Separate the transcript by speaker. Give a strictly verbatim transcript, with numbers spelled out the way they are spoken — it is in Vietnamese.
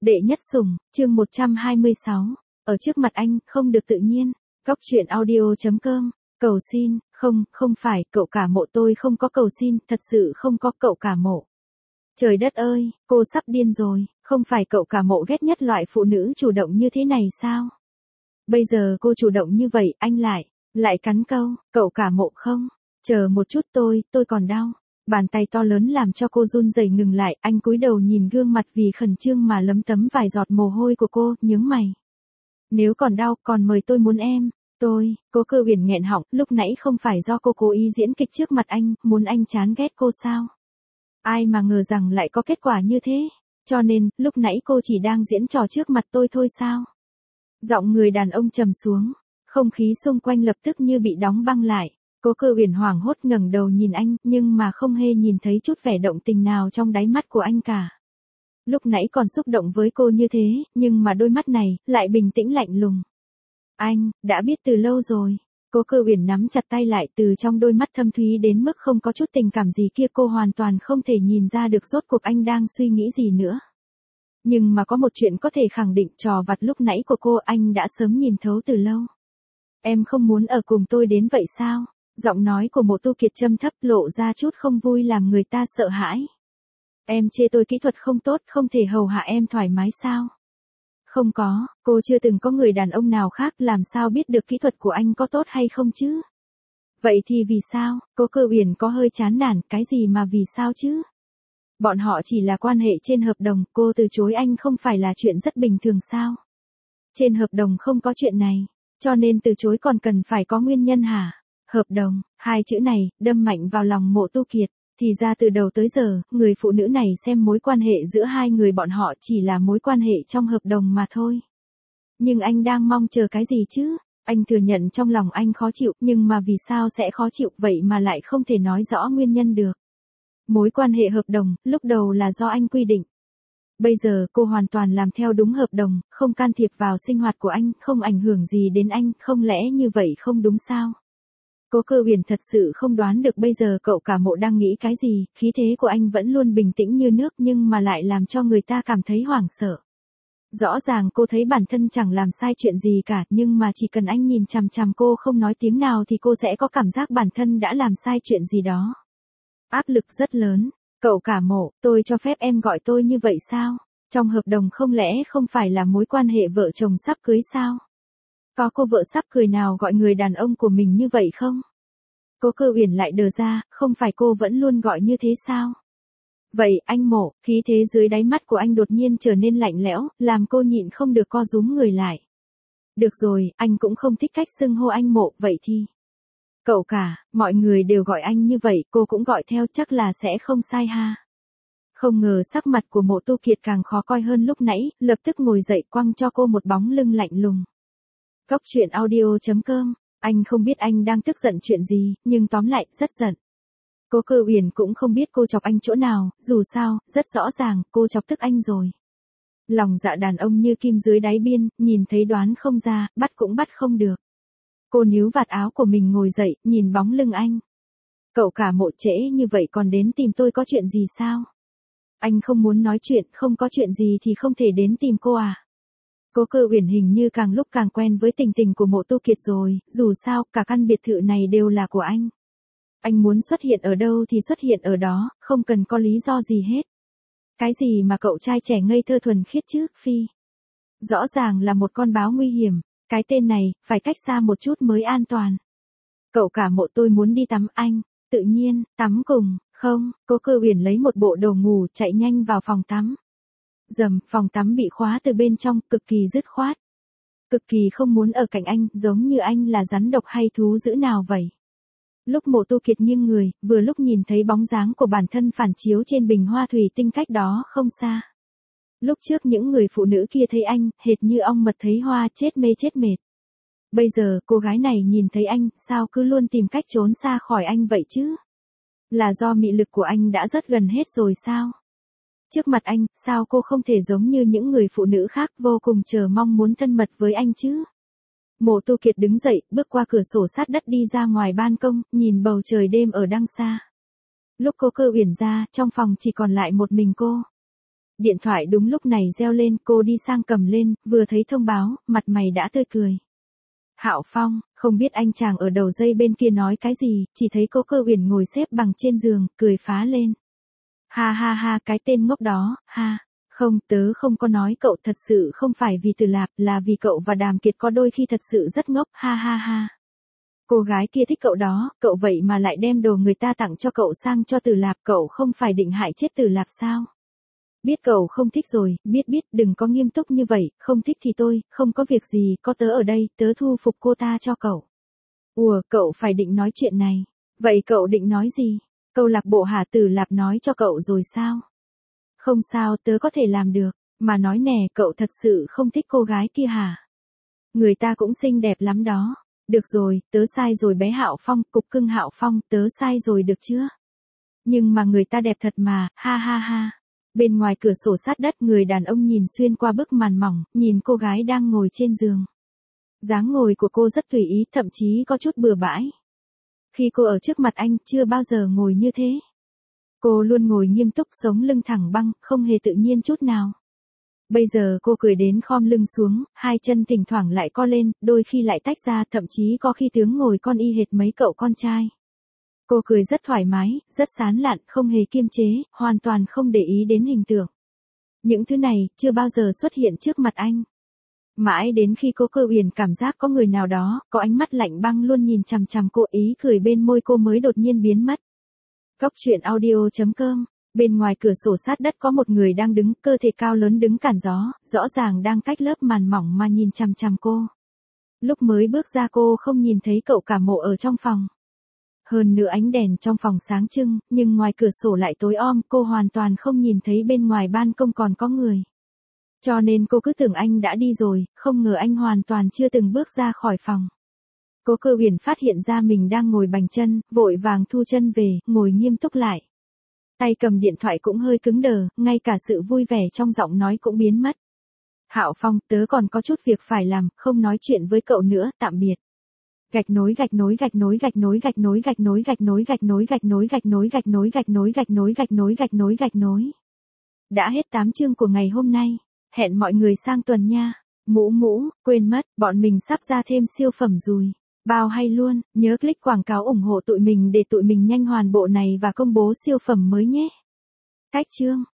Speaker 1: Đệ nhất sủng, chương một trăm hai mươi sáu. Ở trước mặt anh, không được tự nhiên. Góc truyện audio chấm com. Cầu xin, không, không phải, cậu cả mộ tôi không có cầu xin, thật sự không có cậu cả mộ. Trời đất ơi, cô sắp điên rồi, không phải cậu cả mộ ghét nhất loại phụ nữ chủ động như thế này sao? Bây giờ cô chủ động như vậy, anh lại, lại cắn câu, cậu cả mộ không? Chờ một chút tôi, tôi còn đau. Bàn tay to lớn làm cho cô run rẩy ngừng lại, anh cúi đầu nhìn gương mặt vì khẩn trương mà lấm tấm vài giọt mồ hôi của cô, nhướng mày. Nếu còn đau, còn mời tôi muốn em. Tôi, Cố Cơ Uyển nghẹn họng, lúc nãy không phải do cô cố ý diễn kịch trước mặt anh, muốn anh chán ghét cô sao? Ai mà ngờ rằng lại có kết quả như thế, cho nên, lúc nãy cô chỉ đang diễn trò trước mặt tôi thôi sao? Giọng người đàn ông trầm xuống, không khí xung quanh lập tức như bị đóng băng lại. Cố Cơ Uyển hoảng hốt ngẩng đầu nhìn anh, nhưng mà không hề nhìn thấy chút vẻ động tình nào trong đáy mắt của anh cả. Lúc nãy còn xúc động với cô như thế, nhưng mà đôi mắt này, lại bình tĩnh lạnh lùng. Anh, đã biết từ lâu rồi. Cố Cơ Uyển nắm chặt tay lại, từ trong đôi mắt thâm thúy đến mức không có chút tình cảm gì kia, cô hoàn toàn không thể nhìn ra được rốt cuộc anh đang suy nghĩ gì nữa. Nhưng mà có một chuyện có thể khẳng định, trò vặt lúc nãy của cô anh đã sớm nhìn thấu từ lâu. Em không muốn ở cùng tôi đến vậy sao? Giọng nói của Mộ Tu Kiệt trầm thấp, lộ ra chút không vui làm người ta sợ hãi. Em chê tôi kỹ thuật không tốt, không thể hầu hạ em thoải mái sao? Không có, cô chưa từng có người đàn ông nào khác, làm sao biết được kỹ thuật của anh có tốt hay không chứ? Vậy thì vì sao? Cố Cơ Uyển có hơi chán nản, cái gì mà vì sao chứ? Bọn họ chỉ là quan hệ trên hợp đồng, cô từ chối anh không phải là chuyện rất bình thường sao? Trên hợp đồng không có chuyện này, cho nên từ chối còn cần phải có nguyên nhân hả? Hợp đồng, hai chữ này, đâm mạnh vào lòng Mộ Tu Kiệt. Thì ra từ đầu tới giờ, người phụ nữ này xem mối quan hệ giữa hai người bọn họ chỉ là mối quan hệ trong hợp đồng mà thôi. Nhưng anh đang mong chờ cái gì chứ? Anh thừa nhận trong lòng anh khó chịu, nhưng mà vì sao sẽ khó chịu vậy mà lại không thể nói rõ nguyên nhân được. Mối quan hệ hợp đồng, lúc đầu là do anh quy định. Bây giờ cô hoàn toàn làm theo đúng hợp đồng, không can thiệp vào sinh hoạt của anh, không ảnh hưởng gì đến anh, không lẽ như vậy không đúng sao? Cố Cơ Uyển thật sự không đoán được bây giờ cậu cả mộ đang nghĩ cái gì, khí thế của anh vẫn luôn bình tĩnh như nước nhưng mà lại làm cho người ta cảm thấy hoảng sợ. Rõ ràng cô thấy bản thân chẳng làm sai chuyện gì cả, nhưng mà chỉ cần anh nhìn chằm chằm cô không nói tiếng nào thì cô sẽ có cảm giác bản thân đã làm sai chuyện gì đó. Áp lực rất lớn. Cậu cả mộ, tôi cho phép em gọi tôi như vậy sao? Trong hợp đồng không lẽ không phải là mối quan hệ vợ chồng sắp cưới sao? Có cô vợ sắp cười nào gọi người đàn ông của mình như vậy không? Cố Cơ Uyển lại đờ ra, không phải cô vẫn luôn gọi như thế sao? Vậy, anh Mộ, khí thế dưới đáy mắt của anh đột nhiên trở nên lạnh lẽo, làm cô nhịn không được co rúm người lại. Được rồi, anh cũng không thích cách xưng hô anh Mộ, vậy thì. Cậu cả, mọi người đều gọi anh như vậy, cô cũng gọi theo, chắc là sẽ không sai ha. Không ngờ sắc mặt của Mộ Tu Kiệt càng khó coi hơn lúc nãy, lập tức ngồi dậy quăng cho cô một bóng lưng lạnh lùng. Góc truyện audio chấm com. Anh không biết anh đang tức giận chuyện gì, nhưng tóm lại, rất giận. Cố Cơ Uyển cũng không biết cô chọc anh chỗ nào, dù sao, rất rõ ràng, cô chọc tức anh rồi. Lòng dạ đàn ông như kim dưới đáy biên, nhìn thấy đoán không ra, bắt cũng bắt không được. Cô níu vạt áo của mình ngồi dậy, nhìn bóng lưng anh. Cậu cả mộ trễ như vậy còn đến tìm tôi có chuyện gì sao? Anh không muốn nói chuyện, không có chuyện gì thì không thể đến tìm cô à? Cố Cơ Uyển hình như càng lúc càng quen với tình tình của Mộ Tu Kiệt rồi, dù sao, cả căn biệt thự này đều là của anh. Anh muốn xuất hiện ở đâu thì xuất hiện ở đó, không cần có lý do gì hết. Cái gì mà cậu trai trẻ ngây thơ thuần khiết chứ, Phi? Rõ ràng là một con báo nguy hiểm, cái tên này, phải cách xa một chút mới an toàn. Cậu cả mộ tôi muốn đi tắm anh, tự nhiên, tắm cùng, không, Cố Cơ Uyển lấy một bộ đồ ngủ chạy nhanh vào phòng tắm. Dầm, phòng tắm bị khóa từ bên trong, cực kỳ dứt khoát. Cực kỳ không muốn ở cạnh anh, giống như anh là rắn độc hay thú dữ nào vậy. Lúc Mộ Tu Kiệt nghiêng người, vừa lúc nhìn thấy bóng dáng của bản thân phản chiếu trên bình hoa thủy tinh cách đó không xa. Lúc trước những người phụ nữ kia thấy anh, hệt như ong mật thấy hoa, chết mê chết mệt. Bây giờ, cô gái này nhìn thấy anh, sao cứ luôn tìm cách trốn xa khỏi anh vậy chứ? Là do mị lực của anh đã rất gần hết rồi sao? Trước mặt anh, sao cô không thể giống như những người phụ nữ khác vô cùng chờ mong muốn thân mật với anh chứ? Mộ Tu Kiệt đứng dậy, bước qua cửa sổ sát đất đi ra ngoài ban công, nhìn bầu trời đêm ở đằng xa. Lúc Cố Cơ Uyển ra, trong phòng chỉ còn lại một mình cô. Điện thoại đúng lúc này reo lên, cô đi sang cầm lên, vừa thấy thông báo, mặt mày đã tươi cười. Hạo Phong, không biết anh chàng ở đầu dây bên kia nói cái gì, chỉ thấy Cố Cơ Uyển ngồi xếp bằng trên giường, cười phá lên. Ha ha ha, cái tên ngốc đó, ha. Không, tớ không có nói cậu, thật sự không phải vì Từ Lạp, là vì cậu và Đàm Kiệt có đôi khi thật sự rất ngốc, ha ha ha. Cô gái kia thích cậu đó, cậu vậy mà lại đem đồ người ta tặng cho cậu sang cho Từ Lạp, cậu không phải định hại chết Từ Lạp sao? Biết cậu không thích rồi, biết biết, đừng có nghiêm túc như vậy, không thích thì tôi, không có việc gì, có tớ ở đây, tớ thu phục cô ta cho cậu. Ủa, cậu phải định nói chuyện này. Vậy cậu định nói gì? Câu lạc bộ Hà Từ Lạp nói cho cậu rồi sao? Không sao, tớ có thể làm được, mà nói nè, cậu thật sự không thích cô gái kia hả? Người ta cũng xinh đẹp lắm đó. Được rồi, tớ sai rồi bé Hạo Phong, cục cưng Hạo Phong, tớ sai rồi được chưa? Nhưng mà người ta đẹp thật mà, ha ha ha. Bên ngoài cửa sổ sát đất, người đàn ông nhìn xuyên qua bức màn mỏng, nhìn cô gái đang ngồi trên giường. Dáng ngồi của cô rất tùy ý, thậm chí có chút bừa bãi. Khi cô ở trước mặt anh, chưa bao giờ ngồi như thế. Cô luôn ngồi nghiêm túc, sống lưng thẳng băng, không hề tự nhiên chút nào. Bây giờ cô cười đến khom lưng xuống, hai chân thỉnh thoảng lại co lên, đôi khi lại tách ra, thậm chí có khi tướng ngồi con y hệt mấy cậu con trai. Cô cười rất thoải mái, rất sán lạn, không hề kiêm chế, hoàn toàn không để ý đến hình tượng. Những thứ này, chưa bao giờ xuất hiện trước mặt anh. Mãi đến khi Cố Cơ Uyển cảm giác có người nào đó, có ánh mắt lạnh băng luôn nhìn chằm chằm cô, ý cười bên môi cô mới đột nhiên biến mất. Cóc truyện audio chấm com. Bên ngoài cửa sổ sát đất có một người đang đứng, cơ thể cao lớn đứng cản gió, rõ ràng đang cách lớp màn mỏng mà nhìn chằm chằm cô. Lúc mới bước ra cô không nhìn thấy cậu cả mộ ở trong phòng. Hơn nữa ánh đèn trong phòng sáng trưng, nhưng ngoài cửa sổ lại tối om, cô hoàn toàn không nhìn thấy bên ngoài ban công còn có người. Cho nên cô cứ tưởng anh đã đi rồi, không ngờ anh hoàn toàn chưa từng bước ra khỏi phòng. Cố Cơ Uyển phát hiện ra mình đang ngồi bành chân, vội vàng thu chân về, ngồi nghiêm túc lại. Tay cầm điện thoại cũng hơi cứng đờ, ngay cả sự vui vẻ trong giọng nói cũng biến mất. Hạo Phong, tớ còn có chút việc phải làm, không nói chuyện với cậu nữa, tạm biệt. Gạch nối gạch nối gạch nối gạch nối gạch nối gạch nối gạch nối gạch nối gạch nối gạch nối gạch nối gạch nối gạch nối gạch nối gạch nối gạch nối. Đã hết tám chương của ngày hôm nay. Hẹn mọi người sang tuần nha. Mũ mũ, quên mất, bọn mình sắp ra thêm siêu phẩm rồi. Bao hay luôn, nhớ click quảng cáo ủng hộ tụi mình để tụi mình nhanh hoàn bộ này và công bố siêu phẩm mới nhé. Cách chương